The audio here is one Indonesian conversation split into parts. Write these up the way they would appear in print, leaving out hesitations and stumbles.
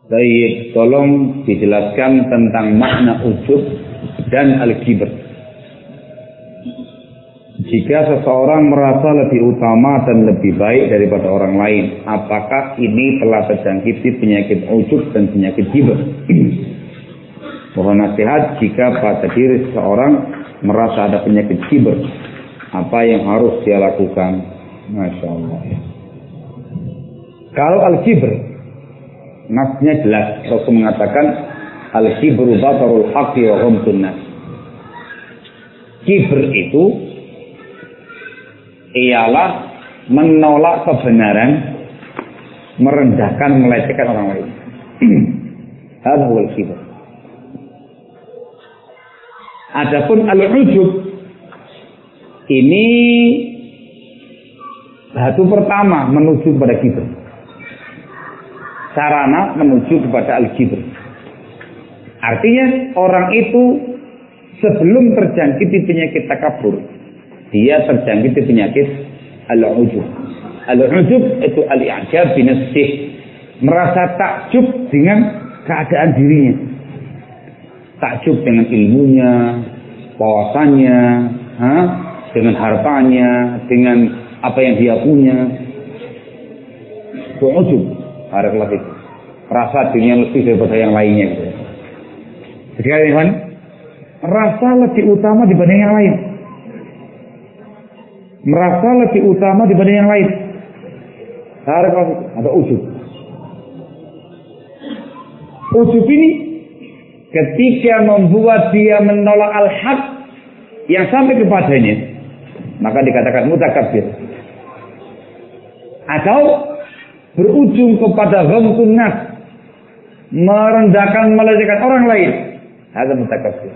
Baik, tolong dijelaskan tentang makna ujub dan al-kibr. Jika seseorang merasa lebih utama dan lebih baik daripada orang lain, apakah ini telah terjangkiti penyakit ujub dan penyakit kibr? Mohon nasihat jika pada diri seseorang merasa ada penyakit kibr, apa yang harus dia lakukan? Masya Allah. Kalau al-kibr, nasnya jelas. Rasul mengatakan al-kibru batarul haqqi wa ghamtun nas. Kibr itu ialah menolak kebenaran, merendahkan, melecehkan orang lain. Hadza huwal kibr. Adapun al-ujub ini batu pertama menuju kepada kibr. Sarana menuju kepada al-kibr. Artinya orang itu sebelum terjangkiti penyakit takabur, dia terjangkiti penyakit al-ujub. Al-ujub itu al-i'jab bi nafsihi, merasa takjub dengan keadaan dirinya. Takjub dengan ilmunya, wawasannya, dengan hartanya, dengan apa yang dia punya. Itu ujub. Barakallahu fikum. Rasa dirinya lebih daripada yang lainnya gitu. Jadi kan merasa lebih utama dibanding yang lain. Merasa lebih utama dibanding yang lain. Barakallahu fikum. Ada ujub. Ujub ini ketika membuat dia menolak al-haq yang sampai kepadanya, maka dikatakan mutakabbir. Atau berujung kepada ghamtun nas, merendahkan, melecehkan orang lain. Ada mutakabbir.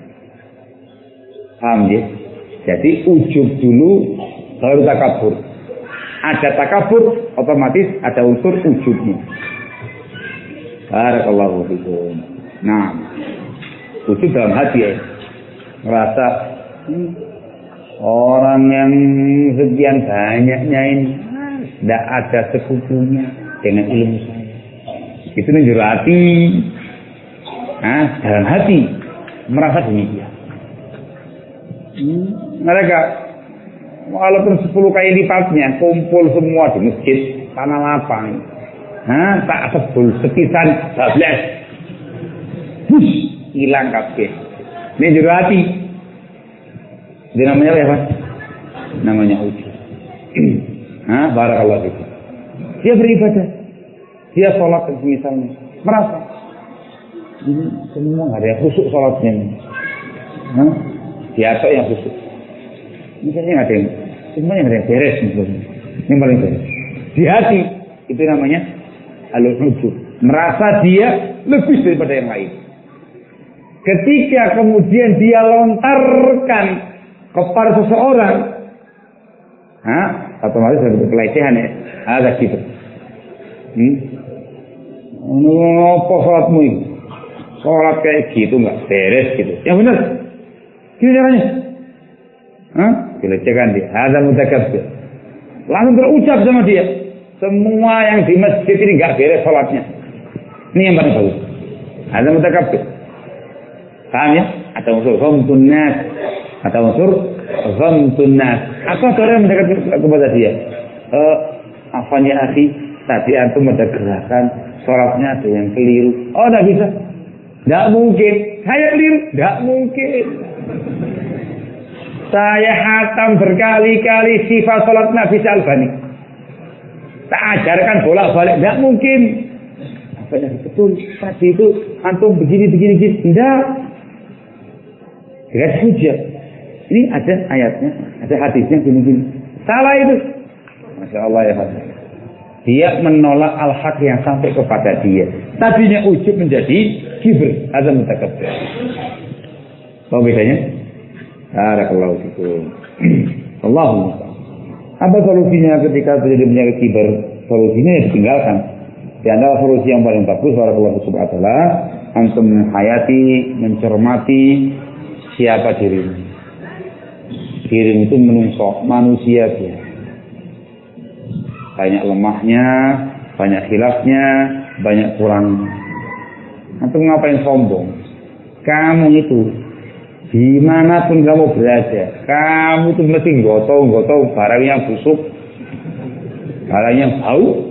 Paham ya? Jadi ujub dulu baru takabur. Ada takabur, otomatis ada unsur ujubnya. Barakallahu fikum. Nah, ujub dalam hati ya. Merasa orang yang sekian banyaknya ini tidak ada sekutunya dengan ilmu saya. Itu menjadi hati. Dalam hati merasa demikian. Mereka walaupun 10 kali lipatnya kumpul semua di masjid tanah lapang, tak sebul sekisan 12, hilang kabeh. Ini menjadi hati. Itu namanya apa? Namanya ujub. Barakallahu fikum. Dia beribadah, dia sholat misalnya, merasa ini semua nggak ada yang khusyuk sholatnya. Dia yang khusyuk. Misalnya nggak ada yang, semuanya nggak ada yang beres misalnya. Yang paling beres. Di hati itu namanya al-ujub. Merasa dia lebih daripada yang lain. Ketika kemudian dia lontarkan kepada seseorang, otomatis ada pelecehan ya. Ada gitu. Apa sholatmu ini? Sholat kayak gitu nggak beres gitu. Yang benar. Gini caranya. Dilecehkan dia. Ada mutakabbir. Langsung terucap sama dia. Semua yang di masjid ini nggak beres sholatnya. Ini yang paling bagus. Ada mutakabbir. Paham ya? Ada unsur ghamtun nas. Ada unsur ghamtun nas. Apa cara yang mendekat kepada dia? Afanya akhi, tadi antum ada gerakan sholatnya ada yang keliru. Oh, tidak bisa. Tidak mungkin. Saya keliru. Tidak mungkin. Saya hatam berkali-kali sifat sholat Nabi Al-Albani. Tak ajarkan bolak-balik. Tidak mungkin. Apanya betul. Tadi itu antum begini. Tidak. Tidak hujah. Ini ada ayatnya, ada hadisnya gini. Salah itu. Masya Allah ya Pak. Dia menolak al-haq yang sampai kepada dia. Tadinya ujub menjadi kibr. Ada mutakabbir. Apa bedanya? Barakallahu fikum. Allahumma. Apa solusinya ketika terjadi penyakit kibr? Solusinya ya ditinggalkan. Di antara solusi yang paling bagus barakallahu subhanahu wa ta'ala, antum menghayati, mencermati siapa dirimu. Dirimu itu menungsok manusia dia. Banyak lemahnya, banyak khilafnya, banyak kurang. Antum ngapain sombong? Kamu itu dimanapun kamu berada, kamu tuh mesti gotong-gotong barang yang busuk, barang yang bau.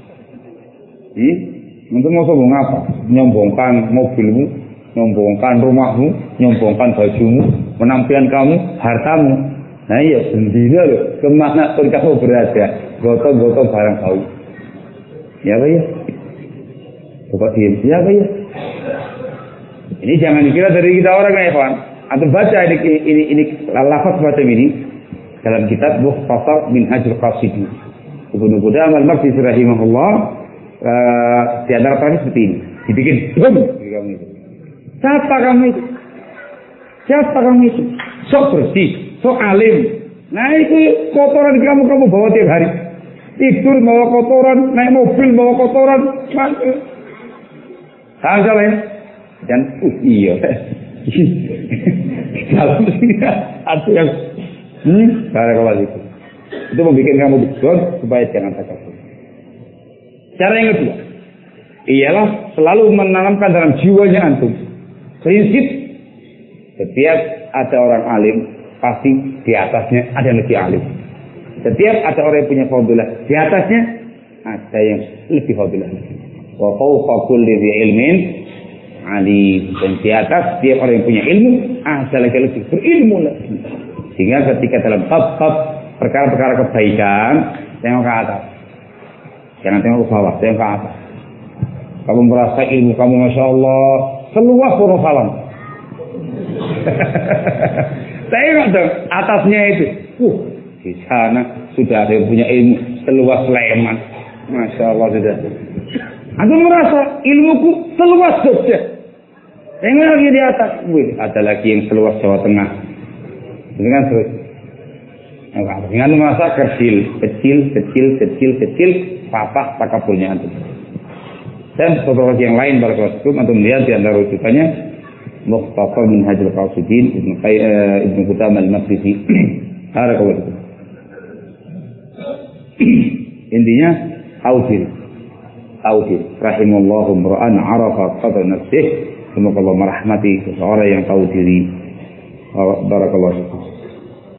Antum mau sombong apa? Nyombongkan mobilmu, nyombongkan rumahmu, nyombongkan bajumu, penampilan kamu, hartamu. Nah iya, bendina loh, kemana pun kamu berada, gotong-gotong barang bau. Ya apa ya? Bapak diem, ya apa ya? Ini jangan dikira dari kita orang ya kawan. Atau baca ini lafaz semacam ini dalam kitab Mukhtasar Minhajul Qasidin. Ibnu Qudamah al-Maqdisi rahimahullah di antara tadi seperti ini. Dibikin bom di kamu itu. Siapa kamu itu? Siapa kamu itu? Sok bersih, sok alim. Nah itu kotoran kamu bawa tiap hari. Tidur bawa kotoran, naik mobil bawa kotoran. Tahu siapa ya? Dan iya. Dalam sini ada yang kalau itu membuat kamu betul supaya jangan takabur. Cara yang kedua ialah selalu menanamkan dalam jiwanya antum prinsip setiap ada orang alim pasti di atasnya ada yang lebih alim. Setiap ada orang yang punya fadilah di atasnya ada yang lebih fadilah. Wa fawqa kulli dzi ilmin alim, dan di atas setiap orang yang punya ilmu ada lagi lebih berilmu lagi. Sehingga ketika dalam bab-bab perkara-perkara kebaikan tengok ke atas, jangan tengok ke bawah, tengok ke atas. Kamu merasa ilmu kamu masya Allah seluas gunung salam. Tengok dong atasnya itu, di sana sudah ada yang punya ilmu seluas Sleman, masya Allah sudah. Aku merasa ilmuku seluas Jogja. Tengok lagi di atas, ada lagi yang seluas Jawa Tengah. Dengan terus, dengan merasa kecil, patah takabulnya antum. Dan beberapa yang lain barakallahu fikum antum lihat di antara rujukannya Mukhtasar Minhajul Qasidin Ibnu Qudamah al-Maqdisi. Barakallahu fikum. Intinya tauhid. Rahimallahu imra'an 'arafa qadra nafsihi. Semoga Allah merahmati seseorang yang tahu diri. Barakallahu fikum.